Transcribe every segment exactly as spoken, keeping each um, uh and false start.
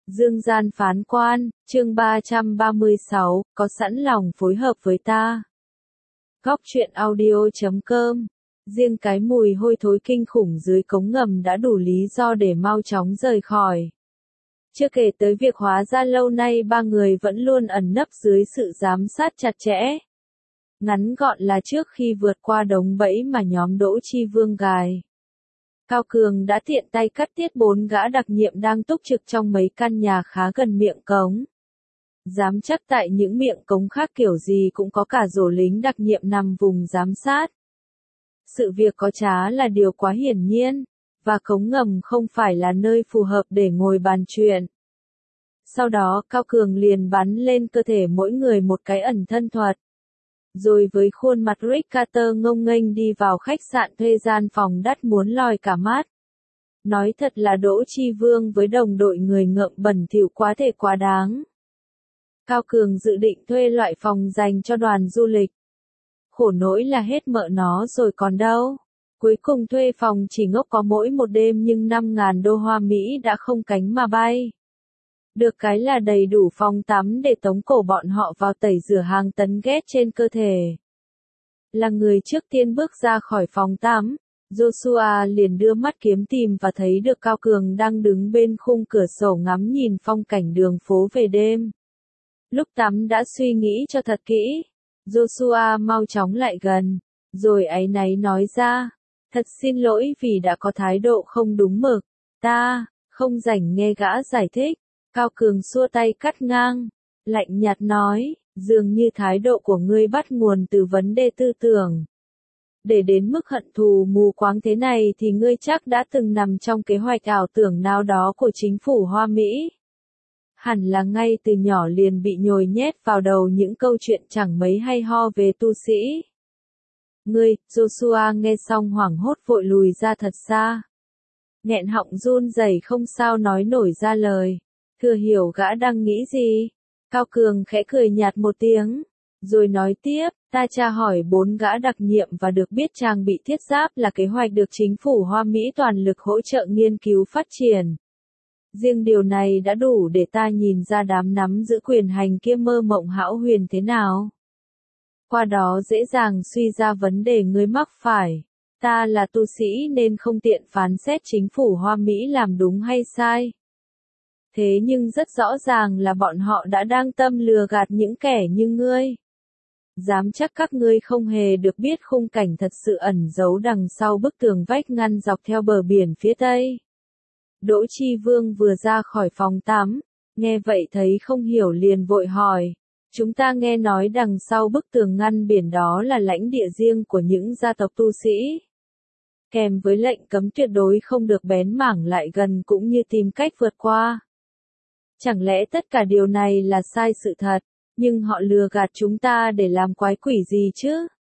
Dương gian phán quan, chương ba trăm ba mươi sáu, có sẵn lòng phối hợp với ta. Góc truyện audio chấm com. Riêng cái mùi hôi thối kinh khủng dưới cống ngầm đã đủ lý do để mau chóng rời khỏi. Chưa kể tới việc hóa ra lâu nay ba người vẫn luôn ẩn nấp dưới sự giám sát chặt chẽ. Ngắn gọn là trước khi vượt qua đống bẫy mà nhóm Đỗ Chi Vương gài, Cao Cường đã tiện tay cắt tiết bốn gã đặc nhiệm đang túc trực trong mấy căn nhà khá gần miệng cống. Dám chắc tại những miệng cống khác kiểu gì cũng có cả rổ lính đặc nhiệm nằm vùng giám sát. Sự việc có trá là điều quá hiển nhiên, và cống ngầm không phải là nơi phù hợp để ngồi bàn chuyện. Sau đó Cao Cường liền bắn lên cơ thể mỗi người một cái ẩn thân thuật. Rồi với khuôn mặt Rick Carter ngông nghênh đi vào khách sạn thuê gian phòng đắt muốn lòi cả mắt. Nói thật là Đỗ Chi Vương với đồng đội người ngợm bẩn thỉu quá thể quá đáng. Cao Cường dự định thuê loại phòng dành cho đoàn du lịch. Khổ nỗi là hết mợ nó rồi còn đâu. Cuối cùng thuê phòng chỉ ngốc có mỗi một đêm nhưng năm ngàn đô Hoa Mỹ đã không cánh mà bay. Được cái là đầy đủ phòng tắm để tống cổ bọn họ vào tẩy rửa hàng tấn ghét trên cơ thể. Là người trước tiên bước ra khỏi phòng tắm, Joshua liền đưa mắt kiếm tìm và thấy được Cao Cường đang đứng bên khung cửa sổ ngắm nhìn phong cảnh đường phố về đêm. Lúc tắm đã suy nghĩ cho thật kỹ, Joshua mau chóng lại gần, rồi áy náy nói ra, thật xin lỗi vì đã có thái độ không đúng mực, ta, không rảnh nghe gã giải thích. Cao Cường xua tay cắt ngang, lạnh nhạt nói, dường như thái độ của ngươi bắt nguồn từ vấn đề tư tưởng. Để đến mức hận thù mù quáng thế này thì ngươi chắc đã từng nằm trong kế hoạch ảo tưởng nào đó của chính phủ Hoa Mỹ. Hẳn là ngay từ nhỏ liền bị nhồi nhét vào đầu những câu chuyện chẳng mấy hay ho về tu sĩ. Ngươi, Joshua nghe xong hoảng hốt vội lùi ra thật xa. Nghẹn họng run rẩy không sao nói nổi ra lời. Thừa hiểu gã đang nghĩ gì. Cao Cường khẽ cười nhạt một tiếng, rồi nói tiếp, ta tra hỏi bốn gã đặc nhiệm và được biết trang bị thiết giáp là kế hoạch được chính phủ Hoa Mỹ toàn lực hỗ trợ nghiên cứu phát triển. Riêng điều này đã đủ để ta nhìn ra đám nắm giữ quyền hành kia mơ mộng hão huyền thế nào. Qua đó dễ dàng suy ra vấn đề ngươi mắc phải. Ta là tu sĩ nên không tiện phán xét chính phủ Hoa Mỹ làm đúng hay sai. Thế nhưng rất rõ ràng là bọn họ đã đang tâm lừa gạt những kẻ như ngươi. Dám chắc các ngươi không hề được biết khung cảnh thật sự ẩn giấu đằng sau bức tường vách ngăn dọc theo bờ biển phía Tây. Đỗ Chi Vương vừa ra khỏi phòng tắm, nghe vậy thấy không hiểu liền vội hỏi. Chúng ta nghe nói đằng sau bức tường ngăn biển đó là lãnh địa riêng của những gia tộc tu sĩ. Kèm với lệnh cấm tuyệt đối không được bén mảng lại gần cũng như tìm cách vượt qua. Chẳng lẽ tất cả điều này là sai sự thật, nhưng họ lừa gạt chúng ta để làm quái quỷ gì chứ?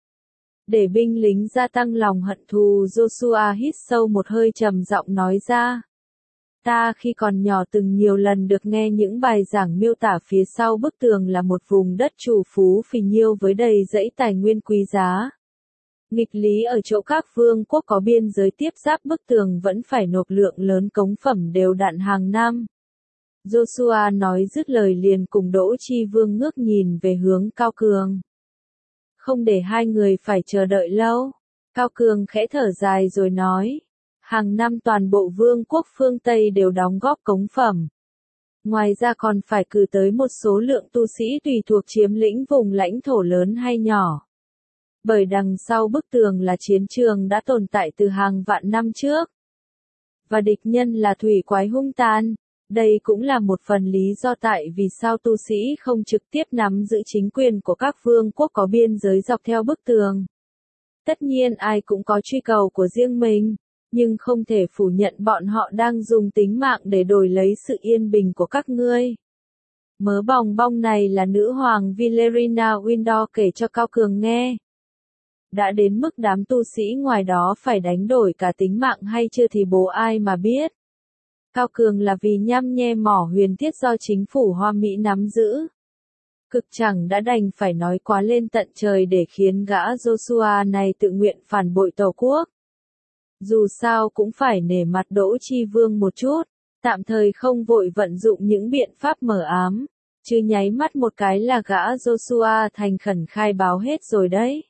Để binh lính gia tăng lòng hận thù, Joshua hít sâu một hơi trầm giọng nói ra. Ta khi còn nhỏ từng nhiều lần được nghe những bài giảng miêu tả phía sau bức tường là một vùng đất trù phú phì nhiêu với đầy dãy tài nguyên quý giá. Nghịch lý ở chỗ các vương quốc có biên giới tiếp giáp bức tường vẫn phải nộp lượng lớn cống phẩm đều đặn hàng năm. Joshua nói dứt lời liền cùng Đỗ Chi Vương ngước nhìn về hướng Cao Cường. Không để hai người phải chờ đợi lâu, Cao Cường khẽ thở dài rồi nói, hàng năm toàn bộ vương quốc phương Tây đều đóng góp cống phẩm. Ngoài ra còn phải cử tới một số lượng tu sĩ tùy thuộc chiếm lĩnh vùng lãnh thổ lớn hay nhỏ. Bởi đằng sau bức tường là chiến trường đã tồn tại từ hàng vạn năm trước. Và địch nhân là thủy quái hung tàn. Đây cũng là một phần lý do tại vì sao tu sĩ không trực tiếp nắm giữ chính quyền của các vương quốc có biên giới dọc theo bức tường. Tất nhiên ai cũng có truy cầu của riêng mình, nhưng không thể phủ nhận bọn họ đang dùng tính mạng để đổi lấy sự yên bình của các ngươi. Mớ bòng bong này là nữ hoàng Valerina Windor kể cho Cao Cường nghe. Đã đến mức đám tu sĩ ngoài đó phải đánh đổi cả tính mạng hay chưa thì bố ai mà biết. Cao Cường là vì nhăm nhe mỏ huyền thiết do chính phủ Hoa Mỹ nắm giữ. Cực chẳng đã đành phải nói quá lên tận trời để khiến gã Joshua này tự nguyện phản bội tổ quốc. Dù sao cũng phải nể mặt Đỗ Chi Vương một chút, Tạm thời không vội vận dụng những biện pháp mờ ám, chứ nháy mắt một cái là gã Joshua thành khẩn khai báo hết rồi đấy.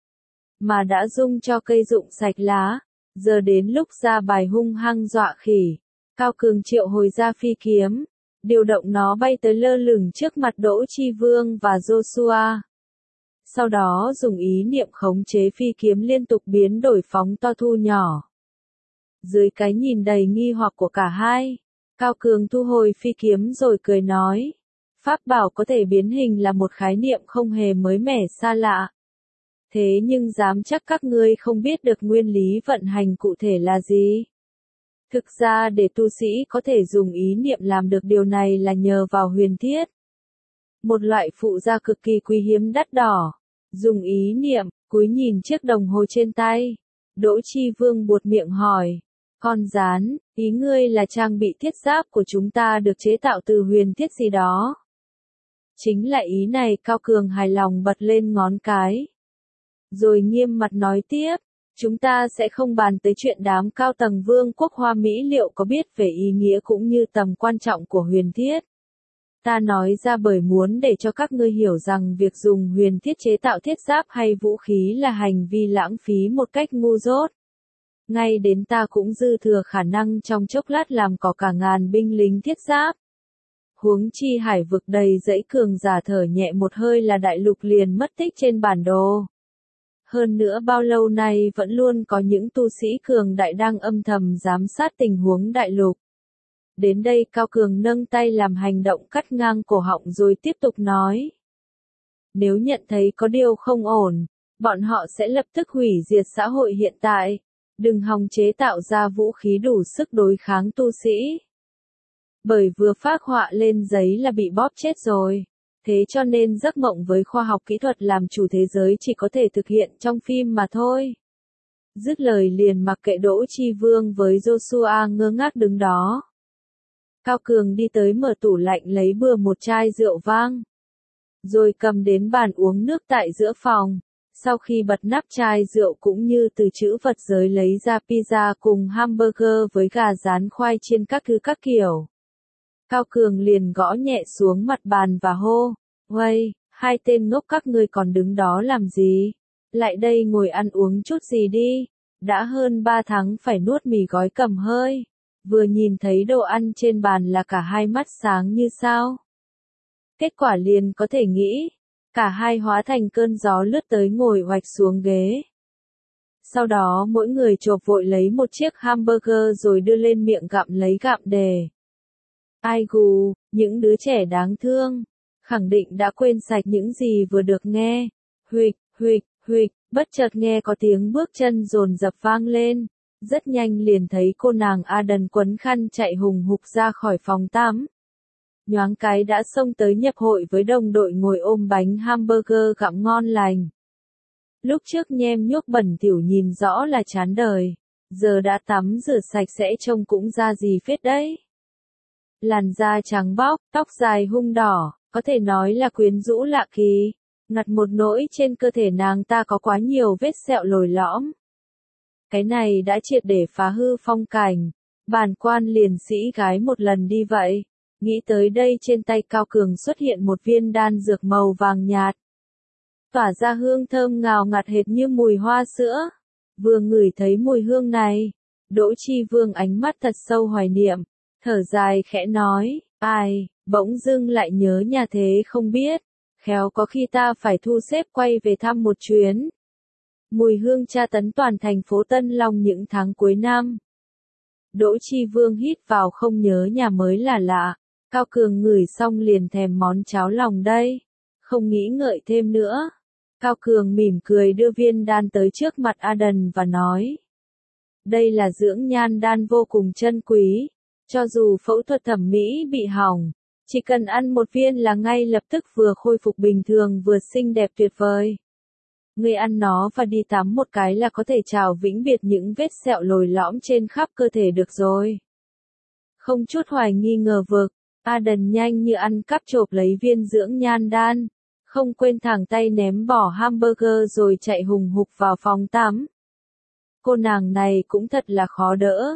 Mà đã dung cho cây rụng sạch lá, giờ đến lúc ra bài hung hăng dọa khỉ. Cao Cường triệu hồi ra phi kiếm, điều động nó bay tới lơ lửng trước mặt Đỗ Chi Vương và Joshua. Sau đó dùng ý niệm khống chế phi kiếm liên tục biến đổi phóng to thu nhỏ. Dưới cái nhìn đầy nghi hoặc của cả hai, Cao Cường thu hồi phi kiếm rồi cười nói, pháp bảo có thể biến hình là một khái niệm không hề mới mẻ xa lạ. Thế nhưng dám chắc các ngươi không biết được nguyên lý vận hành cụ thể là gì. Thực ra để tu sĩ có thể dùng ý niệm làm được điều này là nhờ vào huyền thiết. Một loại phụ gia cực kỳ quý hiếm đắt đỏ. Dùng ý niệm, cúi nhìn chiếc đồng hồ trên tay. Đỗ Chi Vương buột miệng hỏi. Con rán, ý ngươi là trang bị thiết giáp của chúng ta được chế tạo từ huyền thiết gì đó. Chính là ý này. Cao Cường hài lòng bật lên ngón cái. Rồi nghiêm mặt nói tiếp. Chúng ta sẽ không bàn tới chuyện đám cao tầng vương quốc Hoa Mỹ liệu có biết về ý nghĩa cũng như tầm quan trọng của huyền thiết. Ta nói ra bởi muốn để cho các ngươi hiểu rằng việc dùng huyền thiết chế tạo thiết giáp hay vũ khí là hành vi lãng phí một cách ngu dốt. Ngay đến ta cũng dư thừa khả năng trong chốc lát làm có cả ngàn binh lính thiết giáp. Huống chi hải vực đầy dãy cường giả thở nhẹ một hơi là đại lục liền mất tích trên bản đồ. Hơn nữa bao lâu nay vẫn luôn có những tu sĩ cường đại đang âm thầm giám sát tình huống đại lục. Đến đây Cao Cường nâng tay làm hành động cắt ngang cổ họng rồi tiếp tục nói. Nếu nhận thấy có điều không ổn, bọn họ sẽ lập tức hủy diệt xã hội hiện tại. Đừng hòng chế tạo ra vũ khí đủ sức đối kháng tu sĩ. Bởi vừa phác họa lên giấy là bị bóp chết rồi. Thế cho nên giấc mộng với khoa học kỹ thuật làm chủ thế giới chỉ có thể thực hiện trong phim mà thôi. Dứt lời liền mặc kệ Đỗ Chi Vương với Joshua ngơ ngác đứng đó. Cao Cường đi tới mở tủ lạnh lấy bừa một chai rượu vang. Rồi cầm đến bàn uống nước tại giữa phòng. Sau khi bật nắp chai rượu cũng như từ trữ vật giới lấy ra pizza cùng hamburger với gà rán khoai chiên các thứ các kiểu. Cao Cường liền gõ nhẹ xuống mặt bàn và hô, "Uầy, hai tên ngốc các ngươi còn đứng đó làm gì? Lại đây ngồi ăn uống chút gì đi, đã hơn ba tháng phải nuốt mì gói cầm hơi." Vừa nhìn thấy đồ ăn trên bàn là cả hai mắt sáng như sao. Kết quả liền có thể nghĩ, cả hai hóa thành cơn gió lướt tới ngồi oạch xuống ghế. Sau đó mỗi người chộp vội lấy một chiếc hamburger rồi đưa lên miệng gặm lấy gặm đề. Ai gù, những đứa trẻ đáng thương, khẳng định đã quên sạch những gì vừa được nghe. Huỵch, huỵch, huỵch, bất chợt nghe có tiếng bước chân dồn dập vang lên. Rất nhanh liền thấy cô nàng Aden quấn khăn chạy hùng hục ra khỏi phòng tắm. Nhoáng cái đã xông tới nhập hội với đồng đội ngồi ôm bánh hamburger gặm ngon lành. Lúc trước nhem nhuốc bẩn thỉu nhìn rõ là chán đời, giờ đã tắm rửa sạch sẽ trông cũng ra gì phết đấy. Làn da trắng bóc, tóc dài hung đỏ, có thể nói là quyến rũ lạ kỳ. Ngặt một nỗi trên cơ thể nàng ta có quá nhiều vết sẹo lồi lõm. Cái này đã triệt để phá hư phong cảnh. Bản quan liền sĩ gái một lần đi vậy. Nghĩ tới đây trên tay Cao Cường xuất hiện một viên đan dược màu vàng nhạt. Tỏa ra hương thơm ngào ngạt hệt như mùi hoa sữa. Vừa ngửi thấy mùi hương này, Đỗ Chi Vương ánh mắt thật sâu hoài niệm, thở dài khẽ nói, ai, bỗng dưng lại nhớ nhà thế không biết, khéo có khi ta phải thu xếp quay về thăm một chuyến. Mùi hương tra tấn toàn thành phố Tân Long những tháng cuối năm. Đỗ Chi Vương hít vào không nhớ nhà mới là lạ. Cao Cường ngửi xong liền thèm món cháo lòng đây. Không nghĩ ngợi thêm nữa. Cao Cường mỉm cười đưa viên đan tới trước mặt Aden và nói. Đây là dưỡng nhan đan vô cùng chân quý. Cho dù phẫu thuật thẩm mỹ bị hỏng, chỉ cần ăn một viên là ngay lập tức vừa khôi phục bình thường vừa xinh đẹp tuyệt vời. Ngươi ăn nó và đi tắm một cái là có thể trào vĩnh biệt những vết sẹo lồi lõm trên khắp cơ thể được rồi. Không chút hoài nghi ngờ vực, Aden nhanh như ăn cắp chộp lấy viên dưỡng nhan đan, không quên thẳng tay ném bỏ hamburger rồi chạy hùng hục vào phòng tắm. Cô nàng này cũng thật là khó đỡ,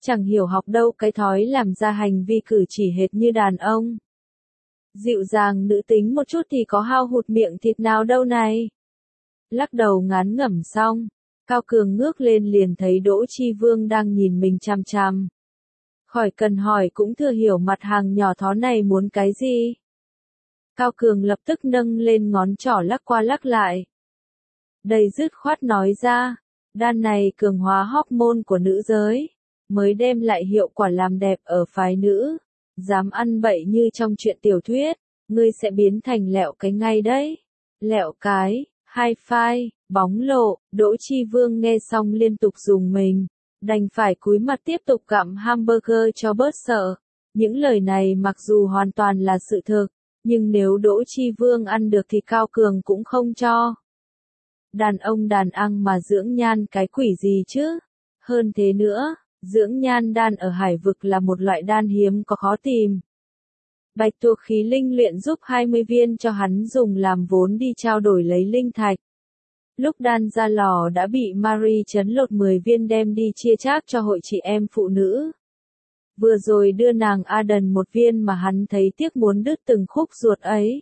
chẳng hiểu học đâu cái thói làm ra hành vi cử chỉ hệt như đàn ông. Dịu dàng nữ tính một chút thì có hao hụt miệng thịt nào đâu này. Lắc đầu ngán ngẩm xong, Cao Cường ngước lên liền thấy Đỗ Chi Vương đang nhìn mình chằm chằm. Khỏi cần hỏi cũng thừa hiểu mặt hàng nhỏ thó này muốn cái gì. Cao Cường lập tức nâng lên ngón trỏ lắc qua lắc lại. Đầy dứt khoát nói ra, đan này cường hóa hormone của nữ giới, mới đem lại hiệu quả làm đẹp ở phái nữ. Dám ăn bậy như trong truyện tiểu thuyết, ngươi sẽ biến thành lẹo cái ngay đấy. Lẹo cái, hai phai, bóng lộ, Đỗ Chi Vương nghe xong liên tục dùng mình, đành phải cúi mặt tiếp tục gặm hamburger cho bớt sợ. Những lời này mặc dù hoàn toàn là sự thực, nhưng nếu Đỗ Chi Vương ăn được thì Cao Cường cũng không cho. Đàn ông đàn ăn mà dưỡng nhan cái quỷ gì chứ? Hơn thế nữa, dưỡng nhan đan ở hải vực là một loại đan hiếm có khó tìm. Bạch tuộc khí linh luyện giúp hai mươi viên cho hắn dùng làm vốn đi trao đổi lấy linh thạch. Lúc đan ra lò đã bị Marie chấn lột mười viên đem đi chia chác cho hội chị em phụ nữ. Vừa rồi đưa nàng Aden một viên mà hắn thấy tiếc muốn đứt từng khúc ruột ấy.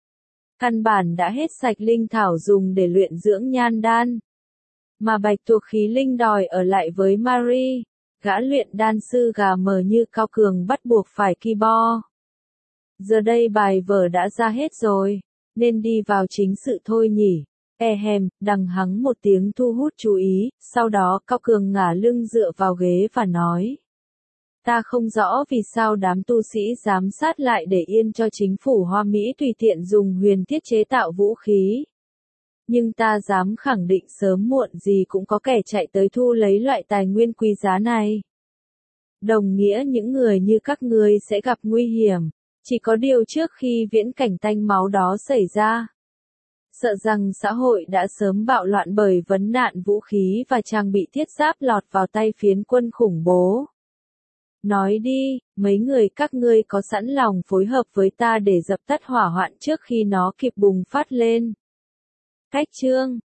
Căn bản đã hết sạch linh thảo dùng để luyện dưỡng nhan đan. Mà bạch tuộc khí linh đòi ở lại với Marie, gã luyện đan sư gà mờ như Cao Cường bắt buộc phải ki bo. Giờ đây bài vở đã ra hết rồi, nên đi vào chính sự thôi nhỉ. Ehem, đằng hắng một tiếng thu hút chú ý, sau đó Cao Cường ngả lưng dựa vào ghế và nói. Ta không rõ vì sao đám tu sĩ giám sát lại để yên cho chính phủ Hoa Mỹ tùy tiện dùng huyền thiết chế tạo vũ khí. Nhưng ta dám khẳng định sớm muộn gì cũng có kẻ chạy tới thu lấy loại tài nguyên quý giá này. Đồng nghĩa những người như các ngươi sẽ gặp nguy hiểm, chỉ có điều trước khi viễn cảnh tanh máu đó xảy ra. Sợ rằng xã hội đã sớm bạo loạn bởi vấn nạn vũ khí và trang bị thiết giáp lọt vào tay phiến quân khủng bố. Nói đi, mấy người các ngươi có sẵn lòng phối hợp với ta để dập tắt hỏa hoạn trước khi nó kịp bùng phát lên. Cách chương